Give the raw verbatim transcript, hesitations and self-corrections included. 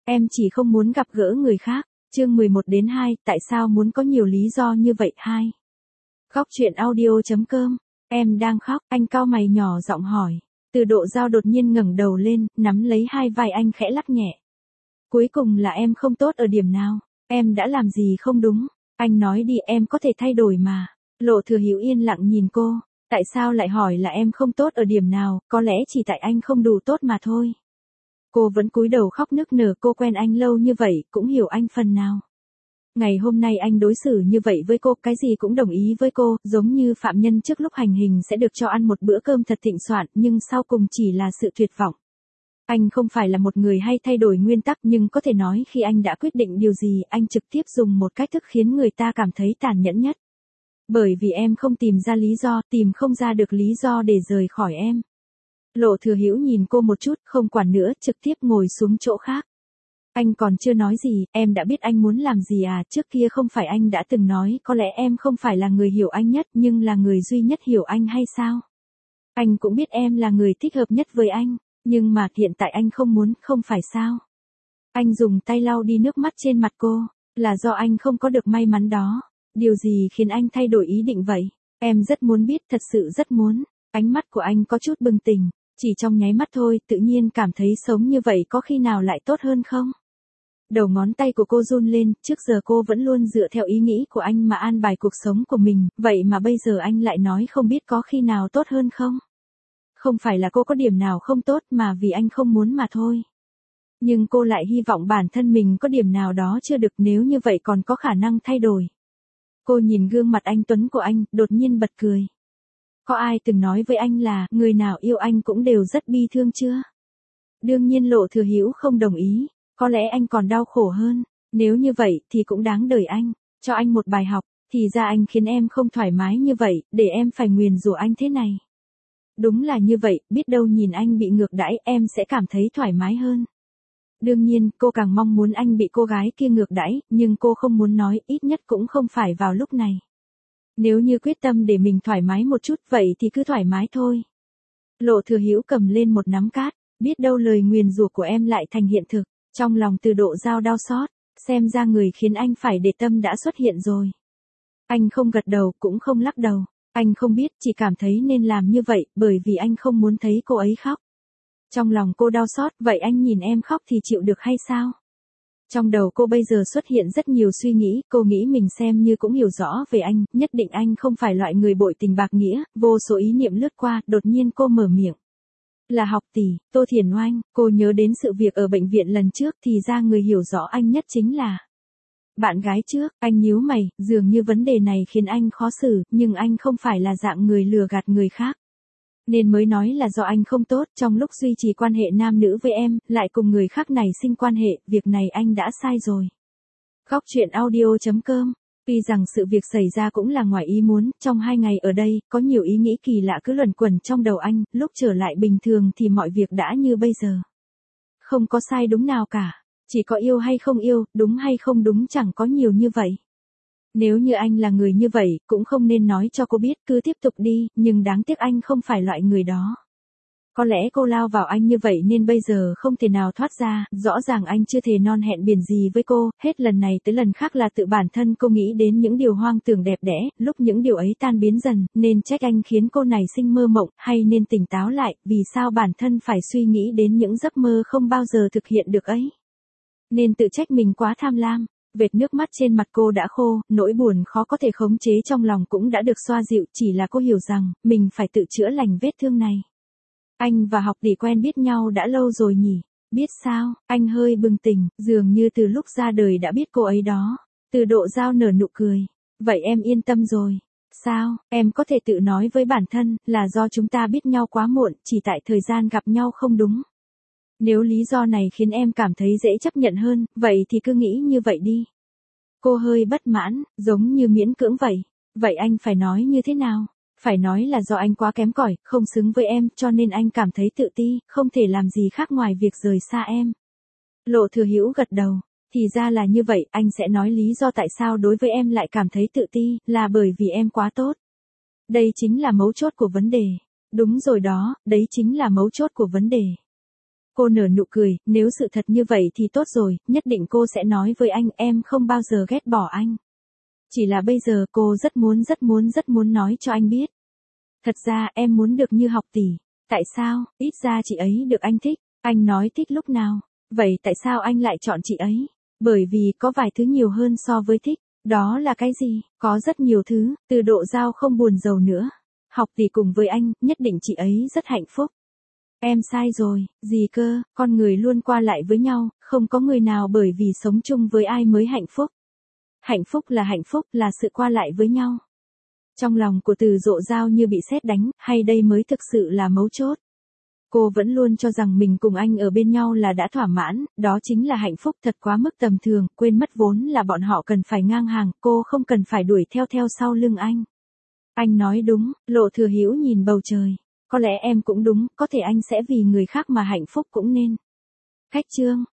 Em chỉ không muốn gặp gỡ người khác. Chương mười một đến hai, tại sao muốn có nhiều lý do như vậy hai. Góc truyện audio chấm com. Em đang khóc, anh cau mày nhỏ giọng hỏi. Từ Độ Giao đột nhiên ngẩng đầu lên, nắm lấy hai vai anh khẽ lắc nhẹ. Cuối cùng là em không tốt ở điểm nào? Em đã làm gì không đúng? Anh nói đi, em có thể thay đổi mà. Lộ Thừa Hữu yên lặng nhìn cô. Tại sao lại hỏi là em không tốt ở điểm nào? Có lẽ chỉ tại anh không đủ tốt mà thôi. Cô vẫn cúi đầu khóc nức nở. Cô quen anh lâu như vậy, cũng hiểu anh phần nào. Ngày hôm nay anh đối xử như vậy với cô, cái gì cũng đồng ý với cô, giống như phạm nhân trước lúc hành hình sẽ được cho ăn một bữa cơm thật thịnh soạn, nhưng sau cùng chỉ là sự tuyệt vọng. Anh không phải là một người hay thay đổi nguyên tắc, nhưng có thể nói khi anh đã quyết định điều gì, anh trực tiếp dùng một cách thức khiến người ta cảm thấy tàn nhẫn nhất. Bởi vì em không tìm ra lý do, tìm không ra được lý do để rời khỏi em. Lộ Thừa Hữu nhìn cô một chút, không quản nữa, trực tiếp ngồi xuống chỗ khác. Anh còn chưa nói gì, em đã biết anh muốn làm gì à? Trước kia không phải anh đã từng nói có lẽ em không phải là người hiểu anh nhất, nhưng là người duy nhất hiểu anh hay sao? Anh cũng biết em là người thích hợp nhất với anh, nhưng mà hiện tại anh không muốn, không phải sao? Anh dùng tay lau đi nước mắt trên mặt cô, là do anh không có được may mắn đó. Điều gì khiến anh thay đổi ý định vậy? Em rất muốn biết, thật sự rất muốn. Ánh mắt của anh có chút bừng tỉnh, chỉ trong nháy mắt thôi, tự nhiên cảm thấy sống như vậy có khi nào lại tốt hơn không? Đầu ngón tay của cô run lên, trước giờ cô vẫn luôn dựa theo ý nghĩ của anh mà an bài cuộc sống của mình, vậy mà bây giờ anh lại nói không biết có khi nào tốt hơn không? Không phải là cô có điểm nào không tốt mà vì anh không muốn mà thôi. Nhưng cô lại hy vọng bản thân mình có điểm nào đó chưa được, nếu như vậy còn có khả năng thay đổi. Cô nhìn gương mặt anh tuấn của anh, đột nhiên bật cười. Có ai từng nói với anh là người nào yêu anh cũng đều rất bi thương chưa? Đương nhiên Lộ Thừa Hữu không đồng ý. Có lẽ anh còn đau khổ hơn, nếu như vậy thì cũng đáng đời anh, cho anh một bài học, thì ra anh khiến em không thoải mái như vậy, để em phải nguyền rủa anh thế này. Đúng là như vậy, biết đâu nhìn anh bị ngược đãi em sẽ cảm thấy thoải mái hơn. Đương nhiên, cô càng mong muốn anh bị cô gái kia ngược đãi, nhưng cô không muốn nói, ít nhất cũng không phải vào lúc này. Nếu như quyết tâm để mình thoải mái một chút, vậy thì cứ thoải mái thôi. Lộ Thừa Hữu cầm lên một nắm cát, biết đâu lời nguyền rủa của em lại thành hiện thực. Trong lòng Từ Độ Giao đau xót, xem ra người khiến anh phải để tâm đã xuất hiện rồi. Anh không gật đầu cũng không lắc đầu, anh không biết, chỉ cảm thấy nên làm như vậy, bởi vì anh không muốn thấy cô ấy khóc. Trong lòng cô đau xót, vậy anh nhìn em khóc thì chịu được hay sao? Trong đầu cô bây giờ xuất hiện rất nhiều suy nghĩ, cô nghĩ mình xem như cũng hiểu rõ về anh, nhất định anh không phải loại người bội tình bạc nghĩa, vô số ý niệm lướt qua, đột nhiên cô mở miệng. Là học tỷ, Tô Thiền Oanh, cô nhớ đến sự việc ở bệnh viện lần trước thì ra người hiểu rõ anh nhất chính là bạn gái trước. Anh nhíu mày, dường như vấn đề này khiến anh khó xử, nhưng anh không phải là dạng người lừa gạt người khác. Nên mới nói là do anh không tốt, trong lúc duy trì quan hệ nam nữ với em, lại cùng người khác này sinh quan hệ, việc này anh đã sai rồi. Góc truyện audio chấm com. Tuy rằng sự việc xảy ra cũng là ngoài ý muốn, trong hai ngày ở đây, có nhiều ý nghĩ kỳ lạ cứ luẩn quẩn trong đầu anh, lúc trở lại bình thường thì mọi việc đã như bây giờ. Không có sai đúng nào cả, chỉ có yêu hay không yêu, đúng hay không đúng chẳng có nhiều như vậy. Nếu như anh là người như vậy, cũng không nên nói cho cô biết, cứ tiếp tục đi, nhưng đáng tiếc anh không phải loại người đó. Có lẽ cô lao vào anh như vậy nên bây giờ không thể nào thoát ra, rõ ràng anh chưa thề non hẹn biển gì với cô, hết lần này tới lần khác là tự bản thân cô nghĩ đến những điều hoang tưởng đẹp đẽ, lúc những điều ấy tan biến dần, nên trách anh khiến cô này sinh mơ mộng, hay nên tỉnh táo lại, vì sao bản thân phải suy nghĩ đến những giấc mơ không bao giờ thực hiện được ấy. Nên tự trách mình quá tham lam. Vệt nước mắt trên mặt cô đã khô, nỗi buồn khó có thể khống chế trong lòng cũng đã được xoa dịu, chỉ là cô hiểu rằng, mình phải tự chữa lành vết thương này. Anh và học tỷ quen biết nhau đã lâu rồi nhỉ? Biết sao? Anh hơi bừng tỉnh, dường như từ lúc ra đời đã biết cô ấy đó. Từ Độ Giao nở nụ cười. Vậy em yên tâm rồi. Sao? Em có thể tự nói với bản thân, là do chúng ta biết nhau quá muộn, chỉ tại thời gian gặp nhau không đúng. Nếu lý do này khiến em cảm thấy dễ chấp nhận hơn, vậy thì cứ nghĩ như vậy đi. Cô hơi bất mãn, giống như miễn cưỡng vậy. Vậy anh phải nói như thế nào? Phải nói là do anh quá kém cỏi, không xứng với em, cho nên anh cảm thấy tự ti, không thể làm gì khác ngoài việc rời xa em. Lộ Thừa Hữu gật đầu. Thì ra là như vậy, anh sẽ nói lý do tại sao đối với em lại cảm thấy tự ti, là bởi vì em quá tốt. Đây chính là mấu chốt của vấn đề. Đúng rồi đó, đấy chính là mấu chốt của vấn đề. Cô nở nụ cười, nếu sự thật như vậy thì tốt rồi, nhất định cô sẽ nói với anh, em không bao giờ ghét bỏ anh. Chỉ là bây giờ cô rất muốn rất muốn rất muốn nói cho anh biết. Thật ra em muốn được như Học Tỷ. Tại sao? Ít ra chị ấy được anh thích. Anh nói thích lúc nào? Vậy tại sao anh lại chọn chị ấy? Bởi vì có vài thứ nhiều hơn so với thích. Đó là cái gì? Có rất nhiều thứ, từ Độ Giao không buồn giàu nữa. Học Tỷ cùng với anh, nhất định chị ấy rất hạnh phúc. Em sai rồi, gì cơ, con người luôn qua lại với nhau, không có người nào bởi vì sống chung với ai mới hạnh phúc. Hạnh phúc là hạnh phúc, là sự qua lại với nhau. Trong lòng của Từ Độ Giao như bị sét đánh, hay đây mới thực sự là mấu chốt. Cô vẫn luôn cho rằng mình cùng anh ở bên nhau là đã thỏa mãn, đó chính là hạnh phúc thật quá mức tầm thường, quên mất vốn là bọn họ cần phải ngang hàng, cô không cần phải đuổi theo theo sau lưng anh. Anh nói đúng, Lộ Thừa Hữu nhìn bầu trời. Có lẽ em cũng đúng, có thể anh sẽ vì người khác mà hạnh phúc cũng nên. Khách chương